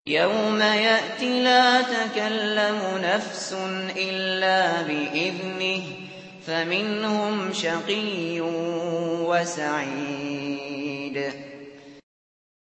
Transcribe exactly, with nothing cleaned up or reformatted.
يَوْمَ يَأْتِ لَا تَكَلَّمُ نَفْسٌ إِلَّا بِإِذْنِهِ فَمِنْهُمْ شَقِيٌّ وَسَعِيدٌ